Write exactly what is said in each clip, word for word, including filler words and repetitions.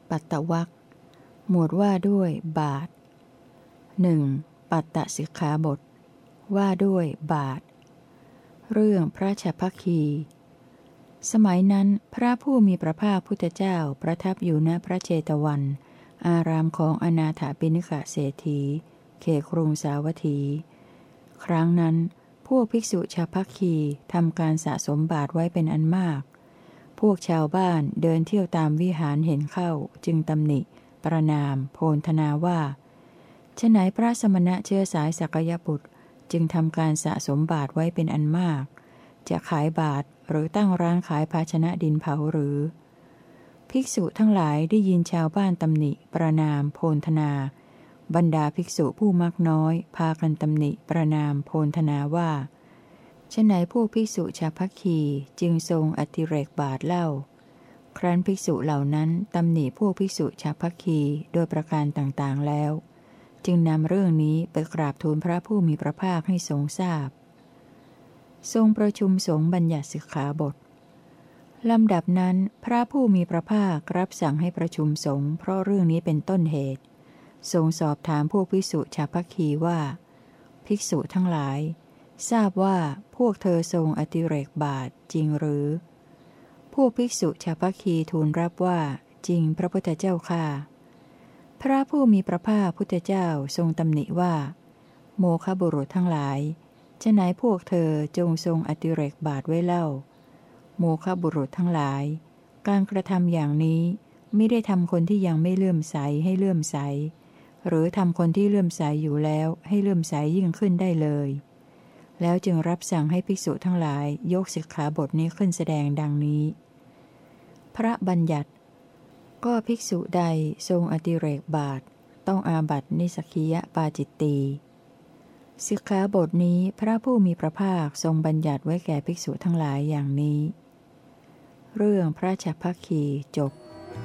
ปัตตวรรคหมวดว่าด้วยบาทหนึ่งปัตตสิกขาบทว่าด้วยบาทเรื่องพระฉัพพคี สมัยนั้นพระผู้มีพระภาคพุทธเจ้าประทับอยู่ณพระเชตวันอารามของอนาถปิณกเศรษฐีเขตกรุงสาวัตถีครั้งนั้นพวกภิกษุฉัพพคีทำการสะสมบาตรไว้เป็นอันมากพวกชาวบ้านเดินเที่ยวตามวิหารเห็นเข้าจึงตำหนิประนามโพลธนาว่าฉไหนพระสมณะเชื้อสายสักยบุตรจึงทำการสะสมบาตรไว้เป็นอันมากจะขายบาตรหรือตั้งร้านขายภาชนะดินเผาหรือภิกษุทั้งหลายได้ยินชาวบ้านตำหนิประนามโพลธนาบรรดาภิกษุผู้มักน้อยพากันตำหนิประนามโพลธนาว่าฉไหนพวกภิกษุฉัพพคีจึงทรงอติเรกบาตรเล่าครั้นภิกษุเหล่านั้นตำหนิพวกภิกษุฉัพพคีโดยประการต่างๆแล้วจึงนำเรื่องนี้ไปกราบทูลพระผู้มีพระภาคให้ทรงทราบทรงประชุมสงฆ์บัญญัติสิกขาบทลำดับนั้นพระผู้มีพระภาครับสั่งให้ประชุมสงฆ์เพราะเรื่องนี้เป็นต้นเหตุทรงสอบถามพวกภิกษุฉัพพคีว่าภิกษุทั้งหลายทราบว่าพวกเธอทรงอติเรกบาตรจริงหรือพวกภิกษุฉัพพคีทูลรับว่าจริงพระพุทธเจ้าข้าพระผู้มีพระภาคพุทธเจ้าทรงตำหนิว่าโมฆะบุรุษทั้งหลายฉไหนพวกเธอจงทรงอติเรกบาตรไว้เล่าโมฆะบุรุษทั้งหลายการกระทำอย่างนี้ไม่ได้ทำคนที่ยังไม่เลื่อมใสให้เลื่อมใสหรือทำคนที่เลื่อมใสอยู่แล้วให้เลื่อมใสยิ่งขึ้นได้เลยแล้วจึงรับสั่งให้ภิกษุทั้งหลายยกสิกขาบทนี้ขึ้นแสดงดังนี้พระบัญญัติก็ภิกษุใดทรงอติเรกบาตรต้องอาบัตินิสสกิยปาจิตตีสิกขาบทนี้พระผู้มีพระภาคทรงบัญญัติไว้แก่ภิกษุทั้งหลายอย่างนี้เรื่องพระฉัพพคีจบ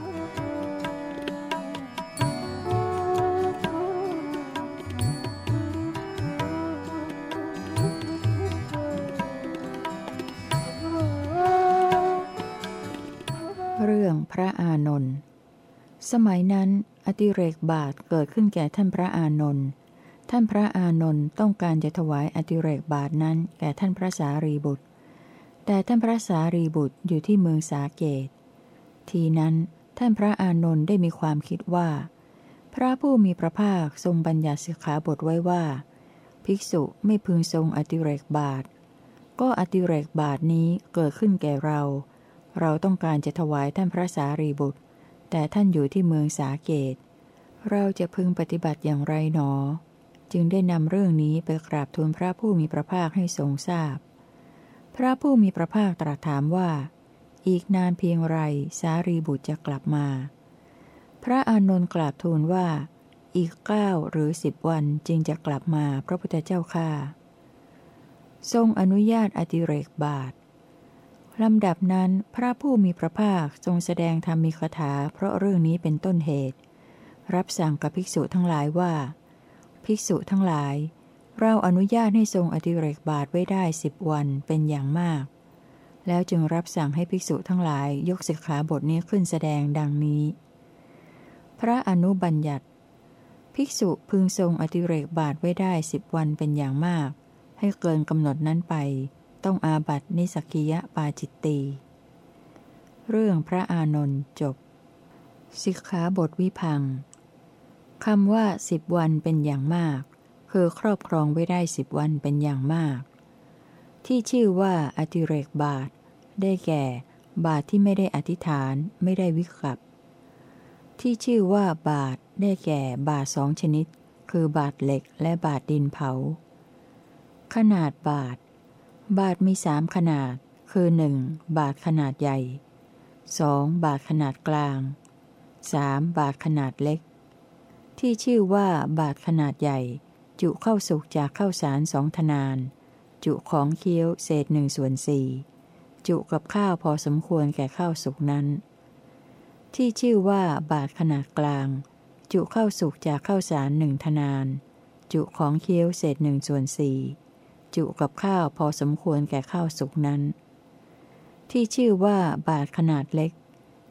เรื่องพระอานนท์สมัยนั้นอติเรกบาตรเกิดขึ้นแก่ท่านพระอานนท์ท่านพระอานนท์ต้องการจะถวายอติเรกบาตรนั้นแก่ท่านพระสารีบุตรแต่ท่านพระสารีบุตรอยู่ที่เมืองสาเกตทีนั้นท่านพระอานนท์ได้มีความคิดว่าพระผู้มีพระภาคทรงบัญญัติสิกขาบทไว้ว่าภิกษุไม่พึงทรงอติเรกบาตรก็อติเรกบาตรนี้เกิดขึ้นแก่เราเราต้องการจะถวายท่านพระสารีบุตรแต่ท่านอยู่ที่เมืองสาเกตเราจะพึงปฏิบัติอย่างไรหนอจึงได้นำเรื่องนี้ไปกราบทูลพระผู้มีพระภาคให้ทรงทราบพพระผู้มีพระภาคตรัสถามว่าอีกนานเพียงไรสารีบุตรจะกลับมาพระอานนท์กราบทูลว่าอีกเก้าหรือสิบวันจึงจะกลับมาพระพุทธเจ้าข้าทรงอนุญาตอติเรกบาตรลำดับนั้นพระผู้มีพระภาคทรงแสดงธรรมีคถาเพราะเรื่องนี้เป็นต้นเหตุรับสั่งกับภิกษุทั้งหลายว่าภิกษุทั้งหลายเราอนุญาตให้ทรงอติเรกบาตรไว้ได้สิบวันเป็นอย่างมากแล้วจึงรับสั่งให้ภิกษุทั้งหลายยกสิกขาบทนี้ขึ้นแสดงดังนี้พระอนุบัญญัติภิกษุพึงทรงอติเรกบาตรไว้ได้สิบวันเป็นอย่างมากให้เกินกำหนดนั้นไปต้องอาบัตินิสสกิยปาจิตตีเรื่องพระอานนท์จบสิกขาบทวิพังคำว่าสิบวันเป็นอย่างมากคือครอบครองไว้ได้สิบวันเป็นอย่างมากที่ชื่อว่าอติเรกบาตรได้แก่บาตรที่ไม่ได้อธิษฐานไม่ได้วิกัปที่ชื่อว่าบาตรได้แก่บาตรสองชนิดคือบาตรเหล็กและบาตรดินเผาขนาดบาตรบาตรมีสามขนาดคือหนึ่งบาตรขนาดใหญ่สองบาตรขนาดกลางสามบาตรขนาดเล็กที่ชื่อว่าบาตรขนาดใหญ่จุข้าวสุกจากข้าวสารสองทนานจุของเคี้ยวเศษหนึ่งส่วนสี่จุกับข้าวพอสมควรแก่ข้าวสุกนั้นที่ชื่อว่าบาตรขนาดกลางจุข้าวสุกจากข้าวสารหนึ่งทนานจุของเคี้ยวเศษหนึ่งส่วนสี่จุกับข้าวพอสมควรแก่ข้าวสุกนั้นที่ชื่อว่าบาตรขนาดเล็ก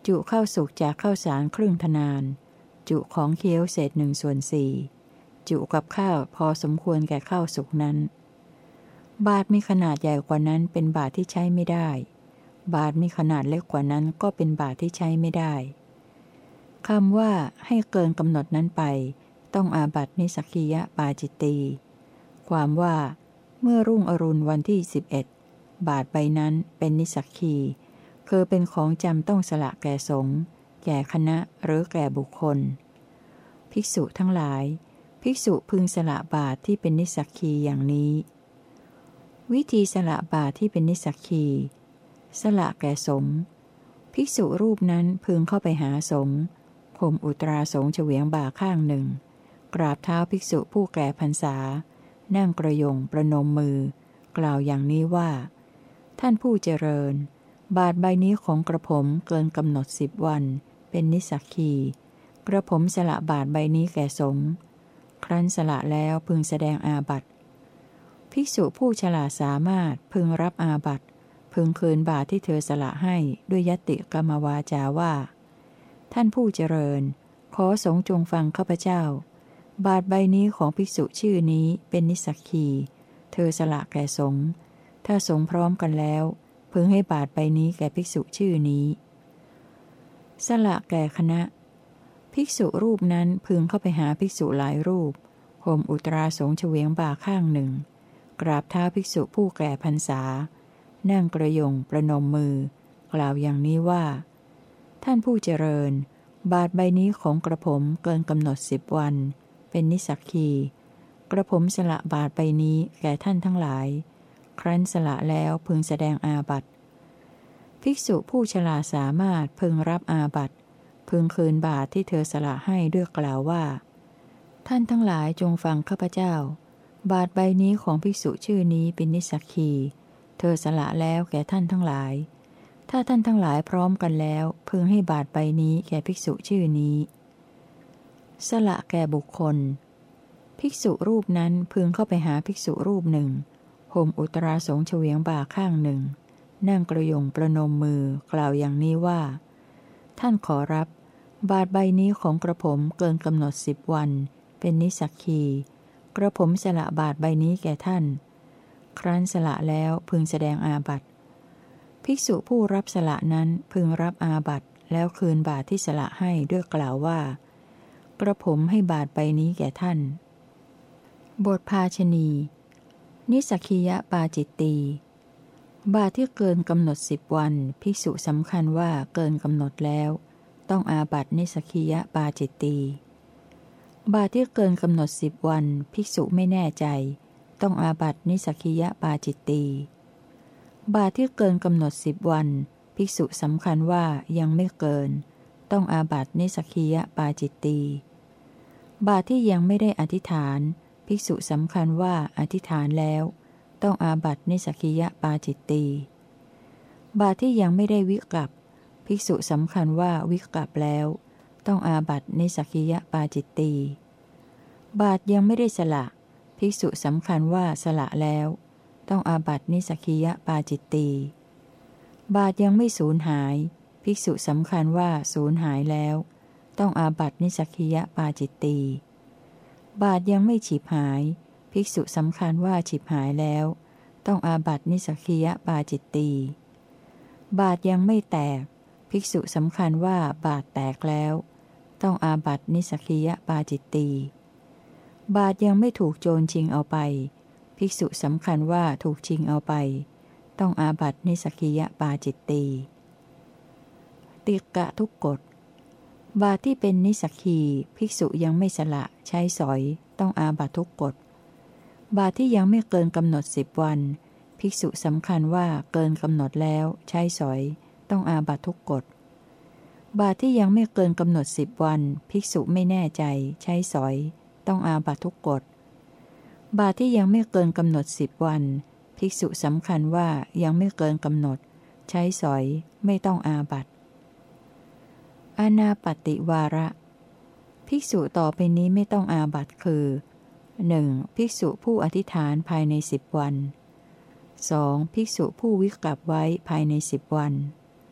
จุข้าวสุกจากข้าวสารครึ่งทนานจุของเคี้ยวเศษหนึ่งส่วนสี่จุกับข้าวพอสมควรแก่ข้าวสุกนั้นบาตรมีขนาดใหญ่กว่านั้นเป็นบาตรที่ใช้ไม่ได้บาตรมีขนาดเล็กกว่านั้นก็เป็นบาตรที่ใช้ไม่ได้คำว่าให้เกินกำหนดนั้นไปต้องอาบัตินิสสกิยปาจิตตีความว่าเมื่อรุ่งอรุณวันที่สิบเอ็ดบาตรใบนั้นเป็นนิสสักคีคือเป็นของจำต้องสละแก่สงฆ์แก่คณะหรือแก่บุคคลภิกษุทั้งหลายภิกษุพึงสละบาตรที่เป็นนิสสักคีอย่างนี้วิธีสละบาตรที่เป็นนิสสักคีสละแก่สงฆ์ภิกษุรูปนั้นพึงเข้าไปหาสงฆ์ข่มอุตราสงฆ์เฉวียงบ่าข้างหนึ่งกราบเท้าภิกษุผู้แก่พรรษานั่งกระยงประนมมือกล่าวอย่างนี้ว่าท่านผู้เจริญบาตรใบนี้ของกระผมเกินกำหนดสิบวันเป็นนิสสักคีกระผมสละบาตรใบนี้แก่สงฆ์ครั้นสละแล้วพึงแสดงอาบัติภิกษุผู้ฉลาดสามารถพึงรับอาบัติพึงคืนบาตรที่เธอสละให้ด้วยยติกรรมวาจาว่าท่านผู้เจริญขอสงฆ์จงฟังข้าพเจ้าบาตรใบนี้ของภิกษุชื่อนี้เป็นนิสสักคีเธอสละแก่สงฆ์ถ้าสงฆ์พร้อมกันแล้วพึงให้บาตรใบนี้แก่ภิกษุชื่อนี้สละแก่คณะภิกษุรูปนั้นพึงเข้าไปหาภิกษุหลายรูปห่มอุตราสงฆ์เฉวียงบ่าข้างหนึ่งกราบเท้าภิกษุผู้แก่พรรษานั่งกระยงประนมมือกล่าวอย่างนี้ว่าท่านผู้เจริญบาตรใบนี้ของกระผมเกินกำหนดสิบวันเป็นนิสสักคีกระผมสละบาตรใบนี้แก่ท่านทั้งหลายครั้นสละแล้วพึงแสดงอาบัติภิกษุผู้ฉลาดสามารถพึงรับอาบัติพึงคืนบาตรที่เธอสละให้ด้วยกล่าวว่าท่านทั้งหลายจงฟังข้าพเจ้าบาตรใบนี้ของภิกษุชื่อนี้เป็นนิสสักคีเธอสละแล้วแก่ท่านทั้งหลายถ้าท่านทั้งหลายพร้อมกันแล้วพึงให้บาตรใบนี้แก่ภิกษุชื่อนี้สละแก่บุคคลภิกษุรูปนั้นพึงเข้าไปหาภิกษุรูปหนึ่งห่มอุตราสงฆ์เฉวียงบ่าข้างหนึ่งนั่งกระยงประนมมือกล่าวอย่างนี้ว่าท่านขอรับบาตรใบนี้ของกระผมเกินกำหนดสิบวันเป็นนิสสักคีกระผมสละบาตรใบนี้แก่ท่านครั้นสละแล้วพึงแสดงอาบัติภิกษุผู้รับสละนั้นพึงรับอาบัติแล้วคืนบาตรที่สละให้ด้วยกล่าวว่ากระผมให้บาตรใบนี้แก่ท่านบทภาชณีนิสสักคียปาจิตตีบาตรที่เกินกำหนดสิบวันภิกษุสำคัญว่าเกินกำหนดแล้วต้องอาบัตินิสสักคียปาจิตตีบาตรที่เกินกำหนดสิบวันภิกษุไม่แน่ใจต้องอาบัตินิสสักคียปาจิตตีบาตรที่เกินกำหนดสิบวันภิกษุสำคัญว่ายังไม่เกินต้องอาบัตินิสสักคียปาจิตตีบาตรที่ยังไม่ได้อธิษฐานภิกษุสำคัญว่าอธิษฐานแล้วต้องอาบัตินิสสักคียปาจิตตีบาตรที่ยังไม่ได้วิกัปภิกษุสำคัญว่าวิกัปแล้วต้องอาบัตินิสสักคียปาจิตตีบาตรยังไม่ได้สละภิกษุสำคัญว่าสละแล้วต้องอาบัตินิสสักคียปาจิตตีบาตรยังไม่สูญหายภิกษุสำคัญว่าสูญหายแล้วต้องอาบัตินิสสักคียปาจิตตีบาตรยังไม่ฉิบหายภิกษุสำคัญว่าฉิบหายแล้วต้องอาบัตินิสสักคียปาจิตตีบาตรยังไม่แตกภิกษุสำคัญว่าบาตรแตกแล้วต้องอาบัตินิสสักคียปาจิตตีบาตรยังไม่ถูกโจรชิงเอาไปภิกษุสำคัญว่าถูกชิงเอาไปต้องอาบัตินิสสักคียปาจิตตีติกะทุกกฎบาตรที่เป็นนิสสักคีภิกษุยังไม่สละใช้สอยต้องอาบัติทุกกฎบาตรที่ยังไม่เกินกำหนดสิบวันภิกษุสำคัญว่าเกินกำหนดแล้วใช้สอยต้องอาบัติทุกกฎบาตรที่ยังไม่เกินกำหนดสิบวันภิกษุไม่แน่ใจใช้สอยต้องอาบัติทุกกฎบาตรที่ยังไม่เกินกำหนดสิบวันภิกษุสำคัญว่ายังไม่เกินกำหนดใช้สอยไม่ต้องอาบัติอานาปติวาระภิกษุต่อไปนี้ไม่ต้องอาบัติคือ หนึ่ง. ภิกษุผู้อธิษฐานภายในสิบวัน สอง. ภิกษุผู้วิกัปไว้ภายในสิบวัน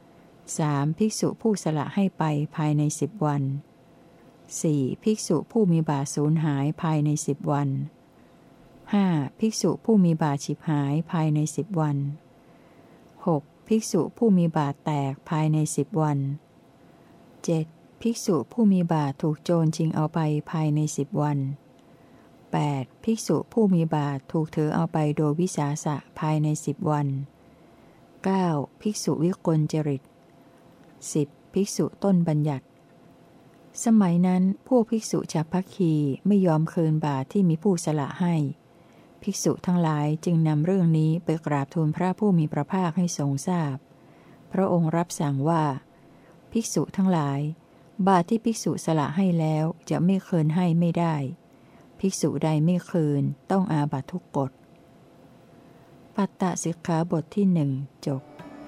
สามภิกษุผู้สละให้ไปภายในสิบวันสี่ภิกษุผู้มีบาตรสูญหายภายในสิบวันห้าภิกษุผู้มีบาตรฉิบหายภายในสิบวันหกภิกษุผู้มีบาตรแตกภายในสิบวันเจ็ดภิกษุผู้มีบาตรถูกโจรชิงเอาไปภายในสิบวันแปดภิกษุผู้มีบาตรถูกถือเอาไปโดยวิสาสะภายในสิบวันเก้าภิกษุวิกลจริตสิบภิกษุต้นบัญญัติสมัยนั้นพวกภิกษุฉัพพคีไม่ยอมคืนบาตรที่มีผู้สละให้ภิกษุทั้งหลายจึงนำเรื่องนี้ไปกราบทูลพระผู้มีพระภาคให้ทรงทราบพพระองค์รับสั่งว่าภิกษุทั้งหลายบาตรที่ภิกษุสละให้แล้วจะไม่คืนให้ไม่ได้ภิกษุใดไม่คืนต้องอาบัตทุกกฎปัตตสิกขาบทที่หนึ่งจบ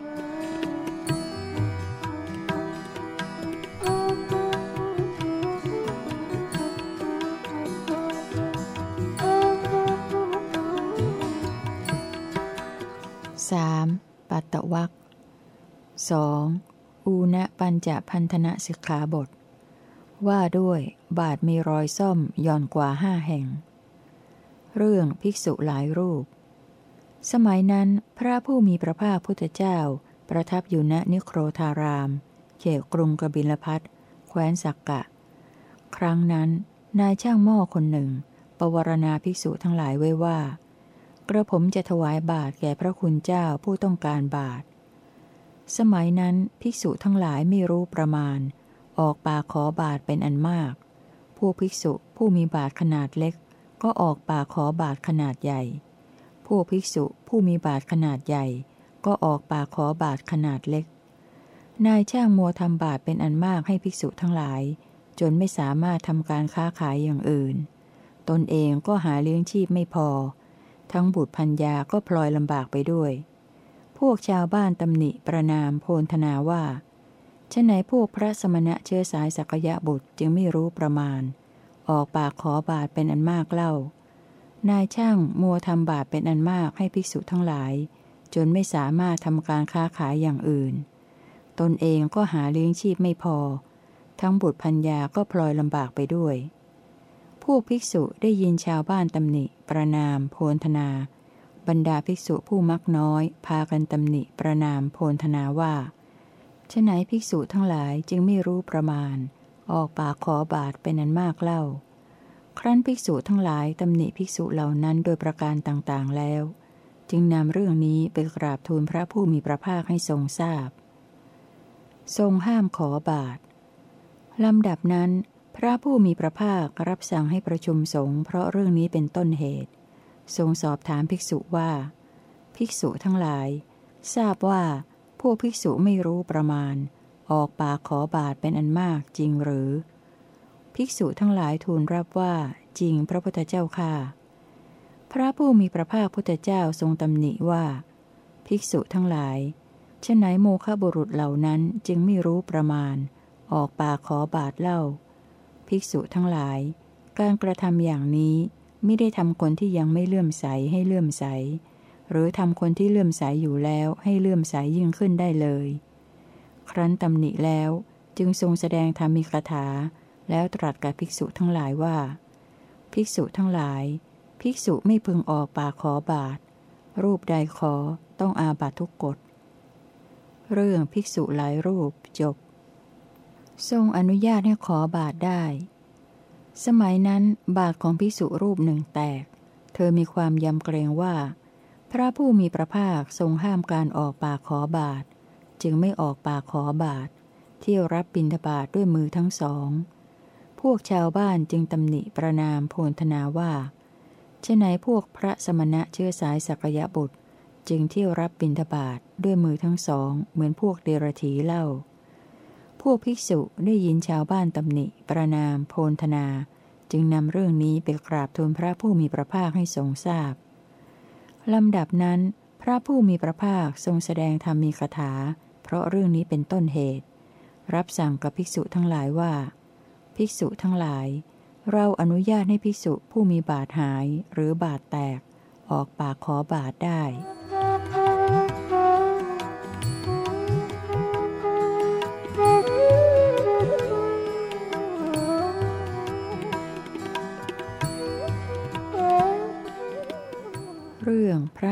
สามปัตตวรรคสองอูณปัญจพันธนะสิกขาบทว่าด้วยบาทมีรอยส้อมย่อนกว่าห้าแห่งเรื่องภิกษุหลายรูปสมัยนั้นพระผู้มีพระภาคพุทธเจ้าประทับอยู่ณนิโครธารามเขตกรุงกบิลพัสแคว้นสักกะครั้งนั้นนายช่างหม้อคนหนึ่งปวารณาภิกษุทั้งหลายไว้ว่ากระผมจะถวายบาตรแก่พระคุณเจ้าผู้ต้องการบาตรสมัยนั้นภิกษุทั้งหลายไม่รู้ประมาณออกปากขอบาตรเป็นอันมากผู้ภิกษุผู้มีบาตรขนาดเล็กก็ออกปากขอบาตรขนาดใหญ่ผู้ภิกษุผู้มีบาตรขนาดใหญ่ก็ออกปากขอบาตรขนาดเล็กนายช่างมัวทำบาตรเป็นอันมากให้ภิกษุทั้งหลายจนไม่สามารถทำการค้าขายอย่างอื่นตนเองก็หาเลี้ยงชีพไม่พอทั้งบุตรภรรยาก็พลอยลำบากไปด้วยพวกชาวบ้านตำหนิประนามโพลธนาว่าฉะไหนพวกพระสมณะเชื้อสายสักยะบุตรจึงไม่รู้ประมาณออกปากขอบาตรเป็นอันมากเล่านายช่างมัวทำบาตรเป็นอันมากให้ภิกษุทั้งหลายจนไม่สามารถทำการค้าขายอย่างอื่นตนเองก็หาเลี้ยงชีพไม่พอทั้งบุตรภรรยาก็พลอยลำบากไปด้วยพวกภิกษุได้ยินชาวบ้านตำหนิประนามโพลธนาบรรดาภิกษุผู้มักน้อยพากันตำหนิประนามโพลธนาว่าฉะไหนภิกษุทั้งหลายจึงไม่รู้ประมาณออกปากขอบาตรเป็นอันมากเล่าครั้นภิกษุทั้งหลายตำหนิภิกษุเหล่านั้นโดยประการต่างๆแล้วจึงนำเรื่องนี้ไปกราบทูลพระผู้มีพระภาคให้ทรงทราบทรงห้ามขอบาตรลำดับนั้นพระผู้มีพระภาครับสั่งให้ประชุมสงฆ์เพราะเรื่องนี้เป็นต้นเหตุทรงสอบถามภิกษุว่าภิกษุทั้งหลายทราบว่าพวกภิกษุไม่รู้ประมาณออกปากขอบาตรเป็นอันมากจริงหรือภิกษุทั้งหลายทูลรับว่าจริงพระพุทธเจ้าข้าพระผู้มีพระภาคพุทธเจ้าทรงตำหนิว่าภิกษุทั้งหลายฉะไหนโมฆะบุรุษเหล่านั้นจึงไม่รู้ประมาณออกปากขอบาตรเล่าภิกษุทั้งหลายการกระทำอย่างนี้ไม่ได้ทำคนที่ยังไม่เลื่อมใสให้เลื่อมใสหรือทำคนที่เลื่อมใสอยู่แล้วให้เลื่อมใสยิ่งขึ้นได้เลยครั้นตำหนิแล้วจึงทรงแสดงธรรมิกถาแล้วตรัสกับภิกษุทั้งหลายว่าภิกษุทั้งหลายภิกษุไม่พึงออกปากขอบาตรรูปใดขอต้องอาบัตทุกกฎเรื่องภิกษุหลายรูปจบทรงอนุญาตให้ขอบาตรได้สมัยนั้นบาตรของภิกษุรูปหนึ่งแตกเธอมีความยำเกรงว่าพระผู้มีพระภาคทรงห้ามการออกปากขอบาตรจึงไม่ออกปากขอบาตรเที่ยวรับบิณฑบาตด้วยมือทั้งสองพวกชาวบ้านจึงตำหนิประนามโพลธนาว่าฉะไหนพวกพระสมณะเชื้อสายสักยะบุตรจึงเที่ยวรับบิณฑบาตด้วยมือทั้งสองเหมือนพวกเดรัจฉีเล่าพวกภิกษุได้ยินชาวบ้านตำหนิประนามโพลธนาจึงนำเรื่องนี้ไปกราบทูลพระผู้มีพระภาคให้ทรงทราบลำดับนั้นพระผู้มีพระภาคทรงแสดงธรรมีกถาเพราะเรื่องนี้เป็นต้นเหตุรับสั่งกับภิกษุทั้งหลายว่าภิกษุทั้งหลายเราอนุญาตให้ภิกษุผู้มีบาตรหายหรือบาตรแตกออกปากขอบาตรได้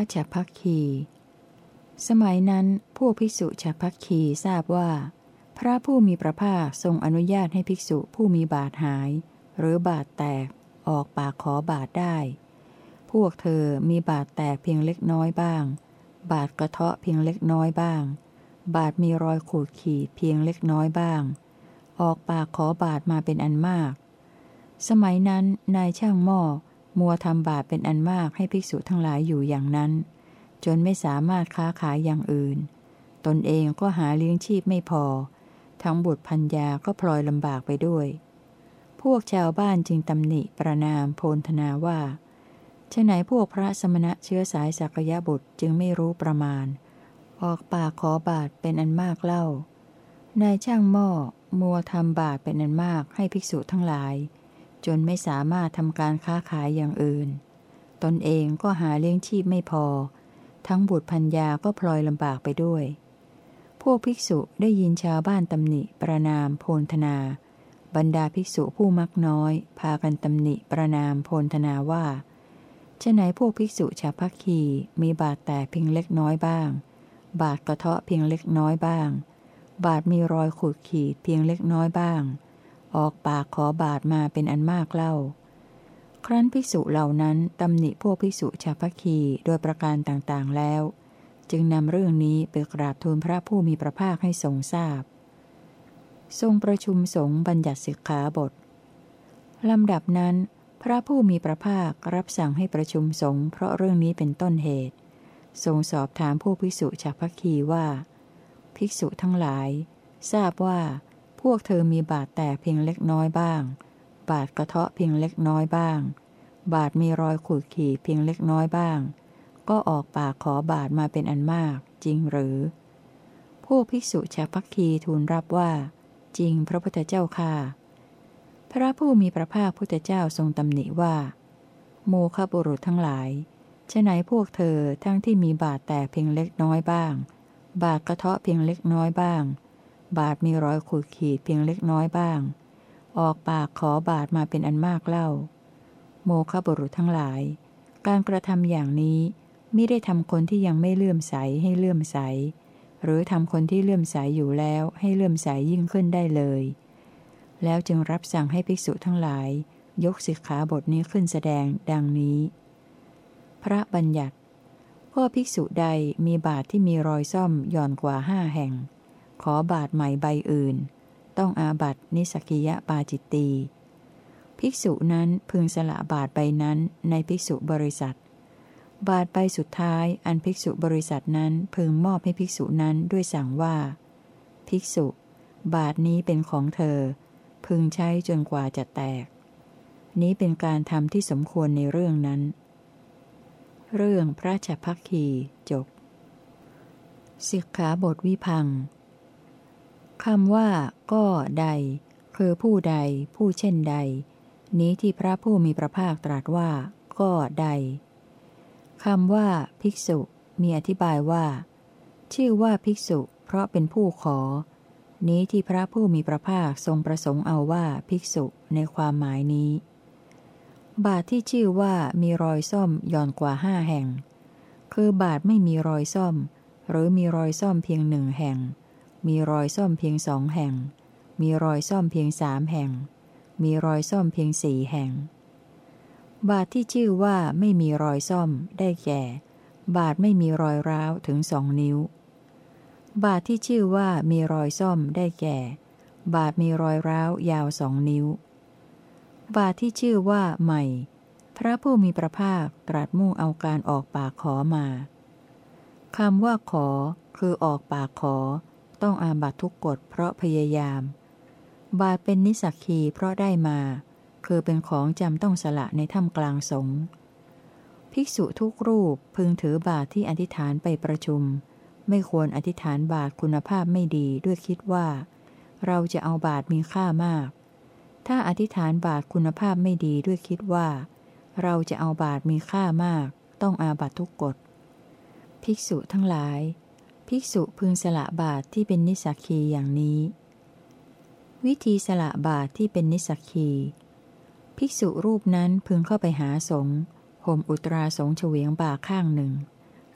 ฉัพพคี สมัยนั้นพวกภิกษุฉัพพคีทราบว่าพระผู้มีพระภาคทรงอนุญาตให้ภิกษุผู้มีบาดหายหรือบาดแตกออกปากขอบาดได้พวกเธอมีบาดแตกเพียงเล็กน้อยบ้างบาดกระเทาะเพียงเล็กน้อยบ้างบาดมีรอยขูดขีดเพียงเล็กน้อยบ้างออกปากขอบาดมาเป็นอันมากสมัยนั้นนายช่างหม้อมัวทำบาปเป็นอันมากให้ภิกษุทั้งหลายอยู่อย่างนั้นจนไม่สามารถค้าขายอย่างอื่นตนเองก็หาเลี้ยงชีพไม่พอทั้งบุตรภรรยาก็พลอยลำบากไปด้วยพวกชาวบ้านจึงตำหนิประณามโพลธนาว่าฉะไหนพวกพระสมณะเชื้อสายสักยบุตรจึงไม่รู้ประมาณออกปากขอบาทเป็นอันมากเล่านายช่างหม้อมัวทำบาปเป็นอันมากให้ภิกษุทั้งหลายจนไม่สามารถทำการค้าขายอย่างอื่นตนเองก็หาเลี้ยงชีพไม่พอทั้งบุตรภรรยาก็พลอยลำบากไปด้วยพวกภิกษุได้ยินชาวบ้านตำหนิประณามโพลธนาบรรดาภิกษุผู้มักน้อยพากันตำหนิประณามโพลธนาว่าฉะไหนพวกภิกษุฉัพพคีมีบาดแตกเพียงเล็กน้อยบ้างบาดกระเทาะเพียงเล็กน้อยบ้างบาดมีรอยขูดขีดเพียงเล็กน้อยบ้างออกปากขอบาดมาเป็นอันมากเล่าครั้นภิกษุเหล่านั้นตำหนิพวกภิกษุฉัพพคีโดยประการต่างๆแล้วจึงนำเรื่องนี้ไปกราบทูลพระผู้มีพระภาคให้ทรงทราบทรงประชุมสงฆ์บัญญัติสิกขาบทลำดับนั้นพระผู้มีพระภาครับสั่งให้ประชุมสงฆ์เพราะเรื่องนี้เป็นต้นเหตุทรงสอบถามผู้ภิกษุฉัพพคีว่าภิกษุทั้งหลายทราบว่าพวกเธอมีบาดแตกเพียงเล็กน้อยบ้างบาดกระเทาะเพียงเล็กน้อยบ้างบาดมีรอยขูดขีดเพียงเล็กน้อยบ้างก็ออกปากขอบาดมาเป็นอันมากจริงหรือผู้ภิกษุฉัพพคีทูลรับว่าจริงพระพุทธเจ้าค่ะพระผู้มีพระภาคพุทธเจ้าทรงตำหนิว่าโมฆะบุรุษทั้งหลายฉะไหนพวกเธอทั้งที่มีบาดแตกเพียงเล็กน้อยบ้างบาดกระเทาะเพียงเล็กน้อยบ้างบาดมีรอยขูดขีดเพียงเล็กน้อยบ้างออกปากขอบาดมาเป็นอันมากเล่าโมฆะบุรุษทั้งหลายการกระทำอย่างนี้มิได้ทำคนที่ยังไม่เลื่อมใสให้เลื่อมใสหรือทำคนที่เลื่อมใสอยู่แล้วให้เลื่อมใสยิ่งขึ้นได้เลยแล้วจึงรับสั่งให้ภิกษุทั้งหลายยกสิกขาบทนี้ขึ้นแสดงดังนี้พระบัญญัติก็ภิกษุใดมีบาทที่มีรอยซ่อมหย่อนกว่าห้าแห่งขอบาทใหม่ใบอื่นต้องอาบัตินิสกิยปาจิตตีภิกษุนั้นพึงสละบาทใบนั้นในภิกษุบริษัทบาทใบสุดท้ายอันภิกษุบริษัทนั้นพึงมอบให้ภิกษุนั้นด้วยสั่งว่าภิกษุบาทนี้เป็นของเธอพึงใช้จนกว่าจะแตกนี้เป็นการทำที่สมควรในเรื่องนั้นเรื่องพระฉัพพคีจบสิกขาบทวิพังค์คำว่าก็ใดคือผู้ใดผู้เช่นใดนี้ที่พระผู้มีพระภาคตรัสว่าก็ใดคำว่าภิกษุมีอธิบายว่าชื่อว่าภิกษุเพราะเป็นผู้ขอนี้ที่พระผู้มีพระภาคทรงประสงค์เอาว่าภิกษุในความหมายนี้บาทที่ชื่อว่ามีรอยซ่อมหย่อนกว่าห้าแห่งคือบาทไม่มีรอยซ่อมหรือมีรอยซ่อมเพียงหนึ่งแห่งมีรอยซ่อมเพียงสองแห่งมีรอยซ่อมเพียงสามแห่งมีรอยซ่อมเพียงสี่แห่งบาทที่ชื่อว่าไม่มีรอยซ่อมได้แก่บาทไม่มีรอยร้าวถึงสองนิ้วบาทที่ชื่อว่ามีรอยซ่อมได้แก่บาทมีรอยร้าวยาวสองนิ้วบาทที่ชื่อว่าใหม่พระผู้มีพระภาคตรัสมุ่งเอาการออกปากขอมาคำว่าขอคือออกปากขอต้องอาบัตทุกกฎเพราะพยายามบาทเป็นนิสักคีเพราะได้มาคือเป็นของจำต้องสละในถ้ำกลางสงฆ์ภิกษุทุกรูปพึงถือบาทที่อธิษฐานไปประชุมไม่ควรอธิษฐานบาทคุณภาพไม่ดีด้วยคิดว่าเราจะเอาบาทมีค่ามากถ้าอธิษฐานบาทคุณภาพไม่ดีด้วยคิดว่าเราจะเอาบาทมีค่ามากต้องอาบัตทุกกฎภิกษุทั้งหลายภิกษุพึงสละบาทที่เป็นนิสักคีอย่างนี้วิธีสละบาทที่เป็นนิสักคีภิกษุรูปนั้นพึงเข้าไปหาสงฆ์ห่มอุตราสงฆ์เฉวียงบ่าข้างหนึ่ง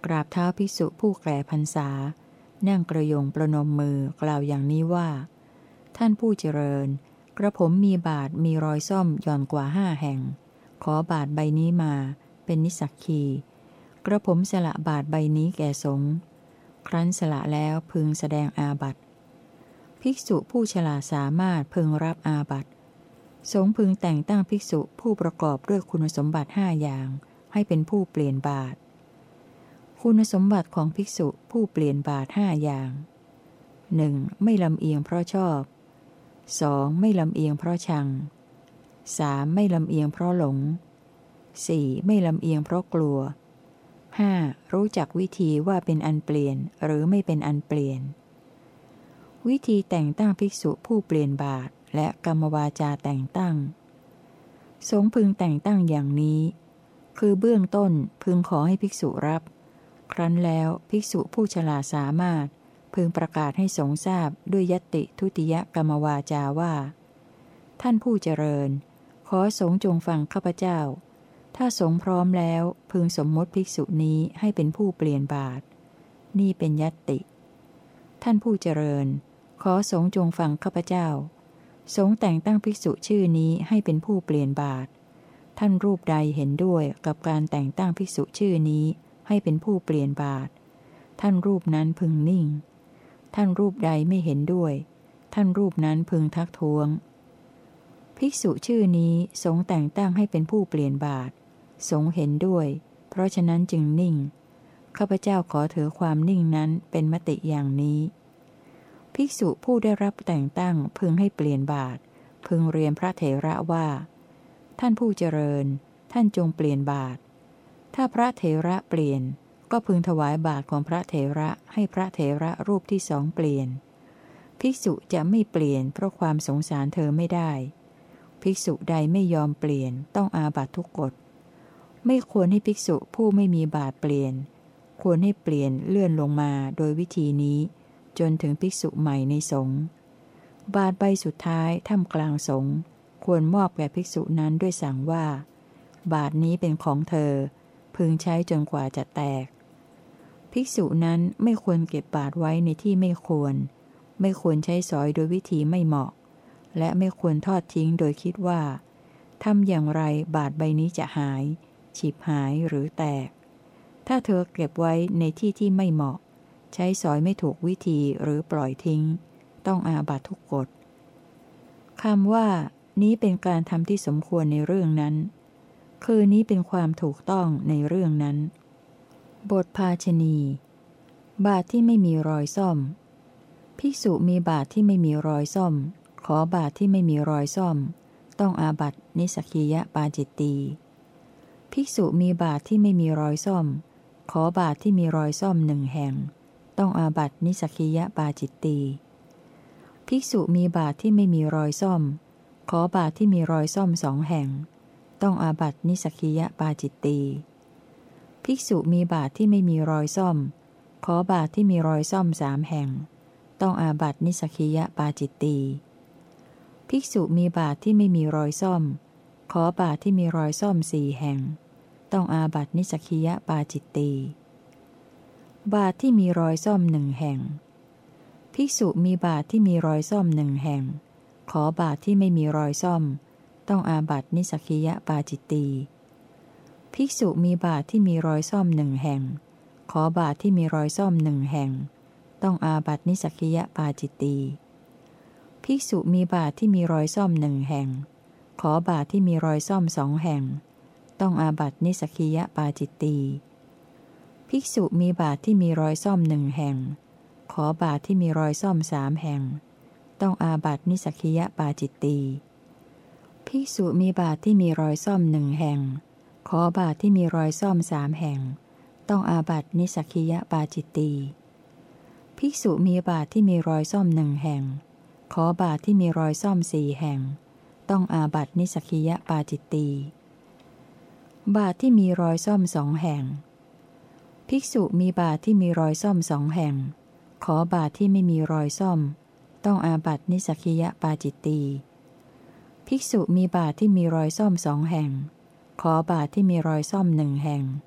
กราบเท้าภิกษุผู้แก่พรรษานั่งกระยงประนมมือกล่าวอย่างนี้ว่าท่านผู้เจริญกระผมมีบาทมีรอยส้อมหย่อนกว่าห้าแห่งขอบาทใบนี้มาเป็นนิสสักคีกระผมสละบาทใบนี้แก่สงฆ์ครั้นสละแล้วพึงแสดงอาบัติภิกษุผู้ฉลาดสามารถพึงรับอาบัติสงฆ์พึงแต่งตั้งภิกษุผู้ประกอบด้วยคุณสมบัติห้าอย่างให้เป็นผู้เปลี่ยนบาทคุณสมบัติของภิกษุผู้เปลี่ยนบาทห้าอย่าง หนึ่ง. ไม่ลำเอียงเพราะชอบ สอง. ไม่ลำเอียงเพราะชัง สาม. ไม่ลำเอียงเพราะหลง สี่. ไม่ลำเอียงเพราะกลัว ห้า. รู้จักวิธีว่าเป็นอันเปลี่ยนหรือไม่เป็นอันเปลี่ยนวิธีแต่งตั้งภิกษุผู้เปลี่ยนบาทและกรรมวาจาแต่งตั้งสงฆ์พึงแต่งตั้งอย่างนี้คือเบื้องต้นพึงขอให้ภิกษุรับครั้นแล้วภิกษุผู้ฉลาดสามารถพึงประกาศให้สงฆ์ทราบด้วยญัตติทุติยกรรมวาจาว่าท่านผู้เจริญขอสงฆ์จงฟังข้าพเจ้าถ้าสงฆ์พร้อมแล้วพึงสมมติภิกษุนี้ให้เป็นผู้เปลี่ยนบาทนี่เป็นญัตติท่านผู้เจริญขอสงฆ์จงฟังข้าพเจ้าสงฆ์แต่งตั้งภิกษุชื่อนี้ให้เป็นผู้เปลี่ยนบาทท่านรูปใดเห็นด้วยกับการแต่งตั้งภิกษุชื่อนี้ให้เป็นผู้เปลี่ยนบาทท่านรูปนั้นพึงนิ่งท่านรูปใดไม่เห็นด้วยท่านรูปนั้นพึงทักท้วงภิกษุชื่อนี้สงฆ์แต่งตั้งให้เป็นผู้เปลี่ยนบาทสงฆ์เห็นด้วยเพราะฉะนั้นจึงนิ่งข้าพเจ้าขอถือความนิ่งนั้นเป็นมติอย่างนี้ภิกษุผู้ได้รับแต่งตั้งพึงให้เปลี่ยนบาทพึงเรียนพระเถระว่าท่านผู้เจริญท่านจงเปลี่ยนบาทถ้าพระเถระเปลี่ยนก็พึงถวายบาทของพระเถระให้พระเถระรูปที่สองเปลี่ยนภิกษุจะไม่เปลี่ยนเพราะความสงสารเธอไม่ได้ภิกษุใดไม่ยอมเปลี่ยนต้องอาบัตทุกกฎไม่ควรให้ภิกษุผู้ไม่มีบาทเปลี่ยนควรให้เปลี่ยนเลื่อนลงมาโดยวิธีนี้จนถึงภิกษุใหม่ในสงฆ์บาทใบสุดท้ายท่ามกลางสงฆ์ควรมอบแก่ภิกษุนั้นด้วยสั่งว่าบาทนี้เป็นของเธอพึงใช้จนกว่าจะแตกภิกษุนั้นไม่ควรเก็บบาทไว้ในที่ไม่ควรไม่ควรใช้สอยโดยวิธีไม่เหมาะและไม่ควรทอดทิ้งโดยคิดว่าทำอย่างไรบาทใบนี้จะหายฉิบหายหรือแตกถ้าเธอเก็บไว้ในที่ที่ไม่เหมาะใช้สอยไม่ถูกวิธีหรือปล่อยทิ้งต้องอาบัตทุกกฎคำว่านี้เป็นการทำที่สมควรในเรื่องนั้นคือนี้เป็นความถูกต้องในเรื่องนั้นบทภาชณีบาทที่ไม่มีรอยซ่อมภิกษุมีบาทที่ไม่มีรอยซ่อมขอบาทที่ไม่มีรอยซ่อมต้องอาบัตินิสสกิยปาจิตตีภิกษุมีบาทที่ไม่มีรอยซ่อมขอบาทที่มีรอยซ่อมหนึ่งแห่งต้องอาบัตินิสสกิยปาจิตตีภิกษุมีบาทที่ไม่มีรอยซ่อมขอบาทที่มีรอยซ่อมสองแห่งต้องอาบัตินิสสกิยปาจิตตีภิกษุมีบาทที่ไม่มีรอยซ่อมขอบาทที่มีรอยซ่อมสามแห่งต้องอาบัตินิสสกิยปาจิตตีภิกษุมีบาทที่ไม่มีรอยซ่อมขอบาทที่มีรอยซ่อมสี่แห่งต้องอาบัตินิสสกิยปาจิตตีบาทที่มีรอยซ่อมหนึ่งแห่งภิกษุมีบาทที่มีรอยซ่อมหนึ่งแห่งขอบาทที่ไม่มีรอยซ่อมต้องอาบัตินิสสกิยปาจิตตีภิกษุมีบาทที่มีรอยซ่อมหนึ่งแห่งขอบาทที่มีรอยซ่อมหนึ่งแห่งต้องอาบัตินิสสกิยปาจิตตีภิกษุมีบาทที่มีรอยซ่อมหนึ่งแห่งขอบาทที่มีรอยซ่อมสองแห่งต้องอาบัตินิสสกิยปาจิตตีภิกษุมีบาทที่มีรอยซ่อมหนึ่งแห่งขอบาทที่มีรอยซ่อมสามแห่งต้องอาบัตินิสสกิยปาจิตตีภิกษุมีบาทที่มีรอยซ่อมหนึ่งแห่งขอบาทที่มีรอยซ่อมสามแห่งต้องอาบัตินิสสกิยปาจิตตีภิกษุมีบาทที่มีรอยซ่อมหนึ่งแห่งขอบาทที่มีรอยซ่อมสี่แห่งต้องอาบัตินิสสกิยปาจิตตีบาทที่มีรอยซ่อมสองแห่งภิกษุมีบาทที่มีรอยซ่อมสองแห่งขอบาทที่ไม่มีรอยซ่อมต้องอาบัตินิสสกิยปาจิตตีภิกษุมีบาทที่มีรอยซ่อมสองแห่งขอบาทที่มีรอยซ่อมหนึ่งแห่ง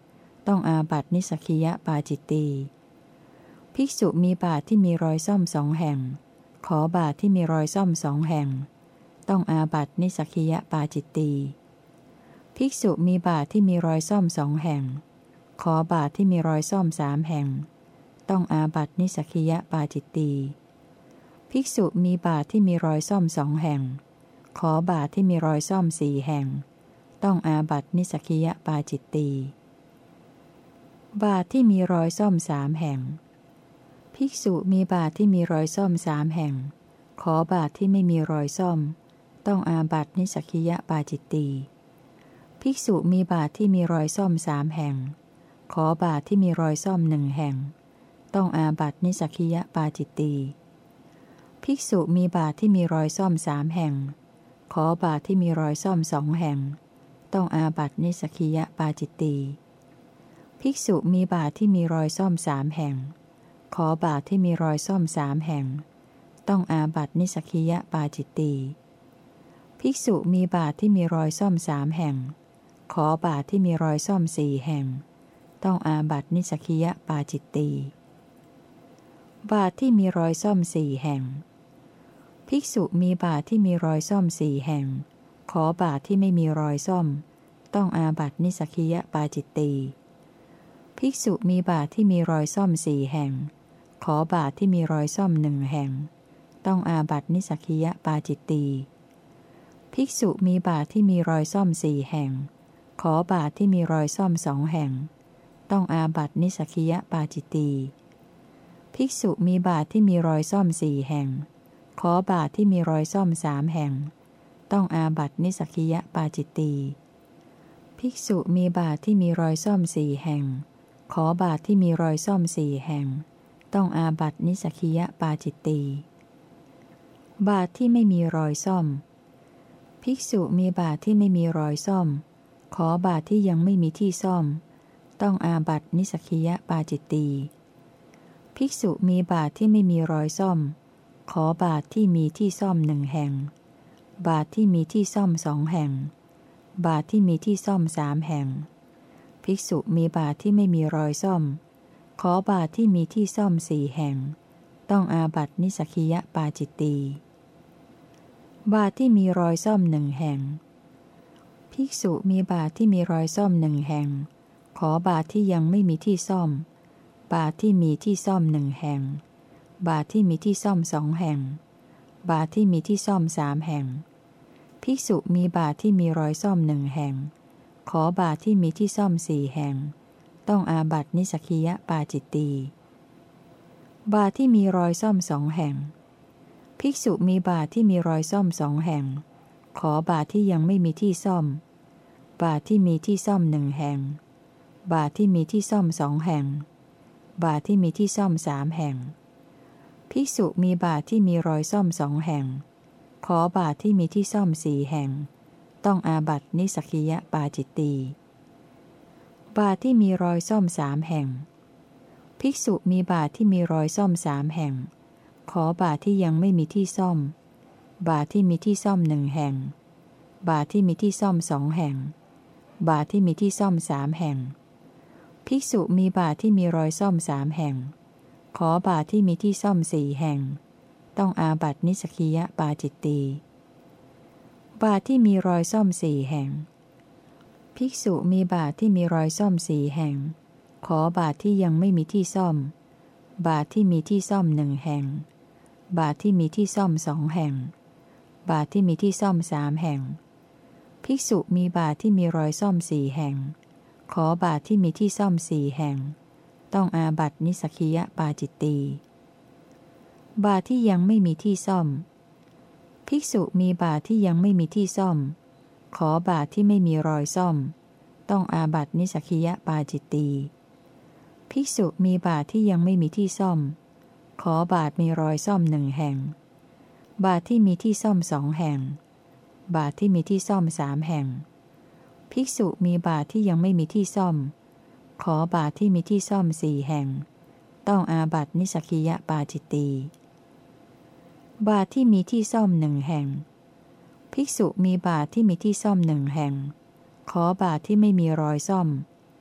ต้องอาบัตินิสสกิยปาจิตตีภิกษุมีบาทที่มีรอยซ่อมสองแห่งขอบาทที่มีรอยซ่อมสองแห่งต้องอาบัตินิสสกิยปาจิตตีภิกษุมีบาทที่มีรอยซ่อมสองแห่งขอบาทที่มีรอยซ่อมสามแห่งต้องอาบัตินิสสกิยปาจิตตีภิกษุมีบาทที่มีรอยซ่อมสองแห่งขอบาทที่มีรอยซ่อมสี่แห่งต้องอาบัตินิสสกิยปาจิตตีบาทที่มีรอยซ่อมสามแห่งภิกษุมีบาทที่มีรอยซ่อมสามแห่งขอบาทที่ไม่มีรอยซ่อมต้องอาบัตินิสสกิยปาจิตตีภิกษุมีบาทที่มีรอยซ่อมสามแห่งขอบาทที่มีรอยซ่อมหนึ่งแห่งต้องอาบัตินิสสกิยปาจิตตีภิกษุมีบาทที่มีรอยซ่อมสามแห่งขอบาทที่มีรอยซ่อมสองแห่งต้องอาบัตินิสสกิยปาจิตตีภิกษุมีบาทที่มีรอยซ่อมสามแห่งขอบาทที่มีรอยซ่อมสามแห่งต้องอาบัตินิสสกิยปาจิตตีภิกษุมีบาทที่มีรอยซ่อมสามแห่งขอบาทที่มีรอยซ่อมสี่แห่งต้องอาบัตินิสสกิยปาจิตตีบาทที่มีรอยซ่อมสี่แห่งภิกษุมีบาทที่มีรอยซ่อมสี่แห่งขอบาทที่ไม่มีรอยซ่อมต้องอาบัตินิสสกิยปาจิตตีภิกษุมีบาทที่มีรอยซ่อมสี่แห่งขอบาทที่มีรอยซ่อมหนึ่งแห่งต้องอาบัตินิสสกิยปาจิตตีภิกษุมีบาทที่มีรอยซ่อมสี่แห่งขอบาทที่มีรอยซ่อมสองแห่งต้องอาบัตินิสสกิยปาจิตตีภิกษุมีบาทที่มีรอยซ่อมสี่แห่งขอบาทที่มีรอยซ่อมสามแห่งต้องอาบัตินิสสกิยปาจิตตีภิกษุมีบาทที่มีรอยซ่อมสี่แห่งขอบาทที่มีรอยซ่อมสี่แห่งต้องอาบัตินิสสกิยปาจิตตีบาทที่ไม่มีรอยซ่อมภิกษุมีบาทที่ไม่มีรอยซ่อมขอบาทที่ยังไม่มีที่ซ่อมต้องอาบัตินิสสกิยปาจิตตีภิกษุมีบาทที่ไม่มีรอยซ่อมขอบาทที่มีที่ซ่อมหนึ่งแห่งบาทที่มีที่ซ่อมสองแห่งบาทที่มีที่ซ่อมสามแห่งภิกษุมีบาทที่ไม่มีรอยซ่อมขอบาทที่มีที่ซ่อมสี่แห่งต้องอาบัตินิสสกิยปาจิตตีบาทที่มีรอยซ่อมหนึ่งแห่งภิกษุมีบาทที่มีรอยซ่อมหนึ่งแห่งขอบาทที่ยังไม่มีที่ซ่อมบาทที่มีที่ซ่อมหนึ่งแห่งบาทที่มีที่ซ่อมสองแห่งบาทที่มีที่ซ่อมสามแห่งภิกษุมีบาทที่มีรอยซ่อมหนึ่งแห่งขอบาทที่มีที่ซ่อมสี่แห่งต้องอาบัตินิสสกิยปาจิตตีบาทที่มีรอยซ่อมสองแห่งภิกษุมีบาทที่มีรอยซ่อมสองแห่งขอบาทที่ยังไม่มีที่ซ่อมบาทที่มีที่ซ่อมหนึ่งแห่งบาทที่มีที่ซ่อมสองแห่งบาทที่มีที่ซ่อมสามแห่งภิกษุมีบาทที่มีรอยซ่อมสองแห่งขอบาทที่มีที่ซ่อมสี่แห่งต้องอาบัตินิสสกิยปาจิตตีบาทที่มีรอยซ่อมสามแห่งภิกษุมีบาทที่มีรอยซ่อมสามแห่งขอบาทที่ยังไม่มีที่ซ่อมบาทที่มีที่ซ่อมหนึ่งแห่งบาทที่มีที่ซ่อมสองแห่งบาทที่มีที่ซ่อมสามแห่งภิกษุมีบาทที่มีรอยซ่อมสามแห่งขอบาทที่มีที่ซ่อมสี่แห่งต้องอาบัตินิสสกิยปาจิตตีบาทที่มีรอยซ่อมสี่แห่งภิกษุมีบาทที่มีรอยซ่อมสี่แห่งขอบาทที่ยังไม่มีที่ซ่อมบาทที่มีที่ซ่อมหนึ่งแห่งบาทที่มีที่ซ่อมสองแห่งบาทที่มีที่ซ่อมสามแห่งภิกษุมีบาทที่มีรอยซ่อมสี่แห่งขอบาทที่มีที่ซ่อมสี่แห่งต้องอาบัตินิสสกิยปาจิตตีบาทที่ยังไม่มีที่ซ่อมภิกษุมีบาทที่ยังไม่มีที่ซ่อมขอบาทที่ไม่มีรอยซ่อมต้องอาบัตินิสสกิยปาจิตตีภิกษุมีบาทที่ยังไม่มีที่ซ่อมขอบาทมีรอยซ่อมหนึ่งแห่งบาทที่มีที่ซ่อมสองแห่งบาทที่มีที่ซ่อมสามแห่งภิกษุมีบาทที่ยังไม่มีที่ซ่อมขอบาทที่มีที่ซ่อมสี่แห่งต้องอาบัตินิสสกิยปาจิตตีบาทที่มีที่ซ่อมหนึ่งแห่งภิกษุมีบาทที่มีที่ซ่อมหนึ่งแห่งขอบาทที่ไม่มีรอยซ่อม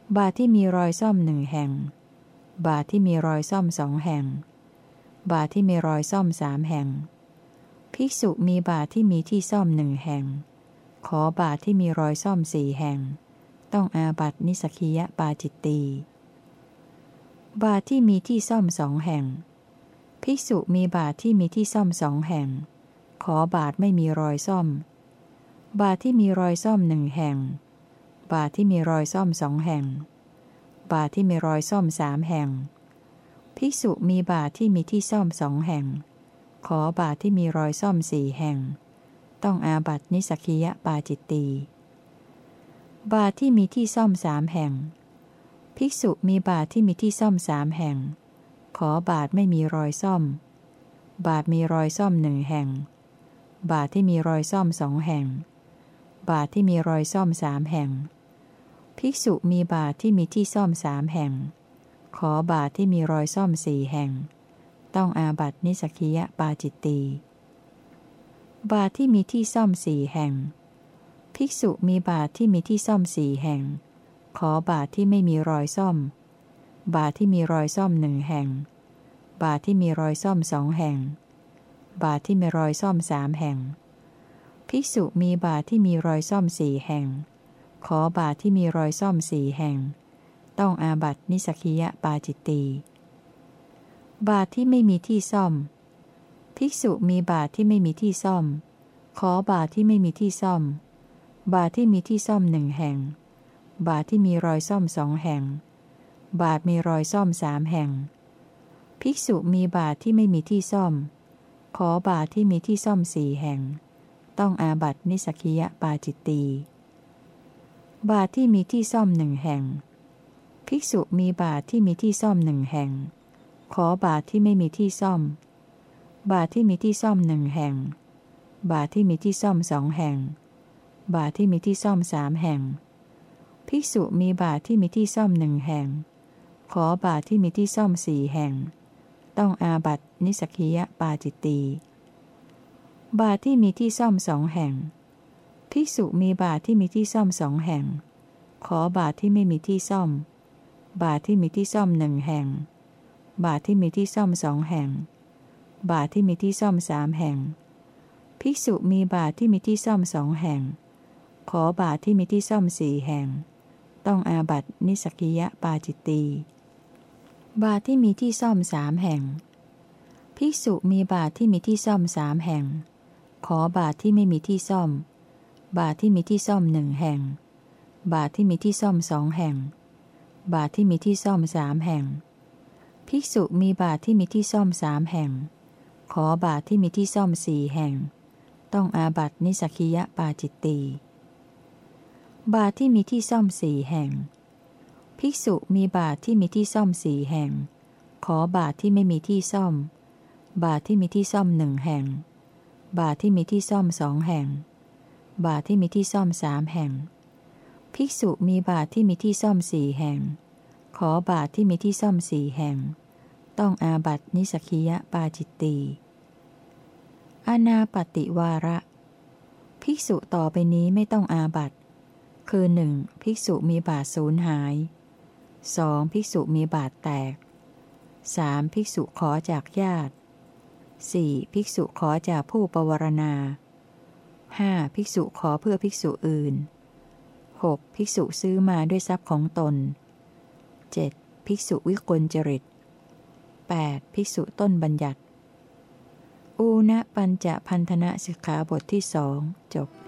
บาทที่มีรอยซ่อมหนึ่งแห่งบาทที่มีรอยซ่อมสองแห่งบาทที่มีรอยซ่อมสามแห่งภิกษุมีบาทที่มีที่ซ่อมหนึ่งแห่งขอบาทที่มีรอยซ่อมสี่แห่งต้องอาบัตินิสสกิยปาจิตตีบาทที่มีที่ซ่อมสองแห่งภิกษุมีบาทที่มีที่ซ่อมสองแห่งขอบาทไม่มีรอยซ่อมบาทที่มีรอยซ่อมหนึ่งแห่งบาทที่มีรอยซ่อมสองแห่งบาทที่มีรอยซ่อมสามแห่งภิกษุมีบาทที่มีที่ซ่อมสองแห่งขอบาทที่มีรอยซ่อมสี่แห่งต้องอาบัตินิสสกิยปาจิตตีบาทที่มีที่ซ่อมสามแห่งภิกษุมีบาทที่มีที่ซ่อมสามแห่งขอบาทไม่มีรอยซ่อมบาทมีรอยซ่อมหนึ่งแห่งบาทที่มีรอยซ่อมสองแห่งบาทที่มีรอยซ่อมสามแห่งภิกษุมีบาทที่มีที่ซ่อมสามแห่งขอบาทที่มีรอยซ่อมสี่แห่งต้องอาบัตินิสสกิยปาจิตตีบาทที่มีที่ซ่อมสี่แห่งภิกษุมีบาทที่มีที่ซ่อมสี่แห่งขอบาทที่ไม่มีรอยซ่อมบาทที่มีรอยซ่อมหนึ่งแห่งบาทที่มีรอยซ่อมสองแห่งบาทที่มีรอยซ่อมสามแห่งภิกษุมีบาทที่มีรอยซ่อมสี่แห่งขอบาทที่มีรอยซ่อมสี่แห่งต้องอาบัตินิสสกิยปาจิตตีบาทที่ไม่มีที่ซ่อมภิกษุมีบาทที่ไม่มีที่ซ่อมขอบาทที่ไม่มีที่ซ่อมบาทที่มีที่ซ่อมหนึ่งแห่งบาทที่มีรอยซ่อมสองแห่งบาทมีรอยซ่อมสามแห่งภิกษุมีบาทที่ไม่มีที่ซ่อมขอบาทที่มีที่ซ่อมสี่แห่งต้องอาบัตินิสสกิยปาจิตตีบาทที่มีที่ซ่อมหนึ่งแห่งภิกษุมีบาทที่มีที่ซ่อมหนึ่งแห่งขอบาทที่ไม่มีที่ซ่อมบาทที่มีที่ซ่อมหนึ่งแห่งบาทที่มีที่ซ่อมสองแห่งบาทที่มีที่ซ่อมสามแห่งภิกษุมีบาทที่มีที่ซ่อมหนึ่งแห่งขอบาทที่มีที่ซ่อมสี่แห่งต้องอาบัตินิสสกิยปาจิตตีบาทที่มีที่ซ่อมสองแห่งภิกษุมีบาทที่มีที่ซ่อมสองแห่งขอบาทที่ไม่มีที่ซ่อมบาทที่มีที่ซ่อมหนึ่งแห่งบาทที่มีที่ซ่อมสองแห่งบาทที่มีที่ซ่อมสามแห่งภิกษุมีบาทที่มีที่ซ่อมสองแห่งขอบาทที่มีที่ซ่อมสี่แห่งต้องอาบัตินิสสกิยปาจิตตีบาทที่มีที่ซ่อมสามแห่งภิกษุมีบาทที่มีที่ซ่อมสามแห่งขอบาทที่ไม่มีที่ซ่อมบาทที่มีที่ซ่อมหนึ่งแห่งบาทที่มีที่ซ่อมสองแห่งบาทที่มีที่ซ่อมสามแห่งภิกษุมีบาทที่มีที่ซ่อมสามแห่งขอบาทที่มีที่ซ่อมสี่แห่งต้องอาบัตินิสสกิยปาจิตตีบาทที่มีที่ซ่อมสี่แห่งภิกษุมีบาทที่มีที่ซ่อมสี่แห่งขอบาทที่ไม่มีที่ซ่อมบาทที่มีที่ซ่อมหนึ่งแห่งบาทที่มีที่ซ่อมสองแห่งบาทที่มีที่ซ่อมสามแห่งภิกษุมีบาทที่มีที่ซ่อมสี่แห่งขอบาทที่มีที่ซ่อมสี่แห่งต้องอาบัตินิสสกิยปาจิตตีอานาปฏิวาระภิกษุต่อไปนี้ไม่ต้องอาบัติคือหนึ่งภิกษุมีบาทสูญหายสองภิกษุมีบาทแตกสามภิกษุขอจากญาติสี่ภิกษุขอจากผู้ปวารณาห้าภิกษุขอเพื่อภิกษุอื่นหกภิกษุซื้อมาด้วยทรัพย์ของตนเจ็ดภิกษุวิกลจริตแปดภิกษุต้นบัญญัติอูณปัญจพันธนะสิกขาบทที่สองจบ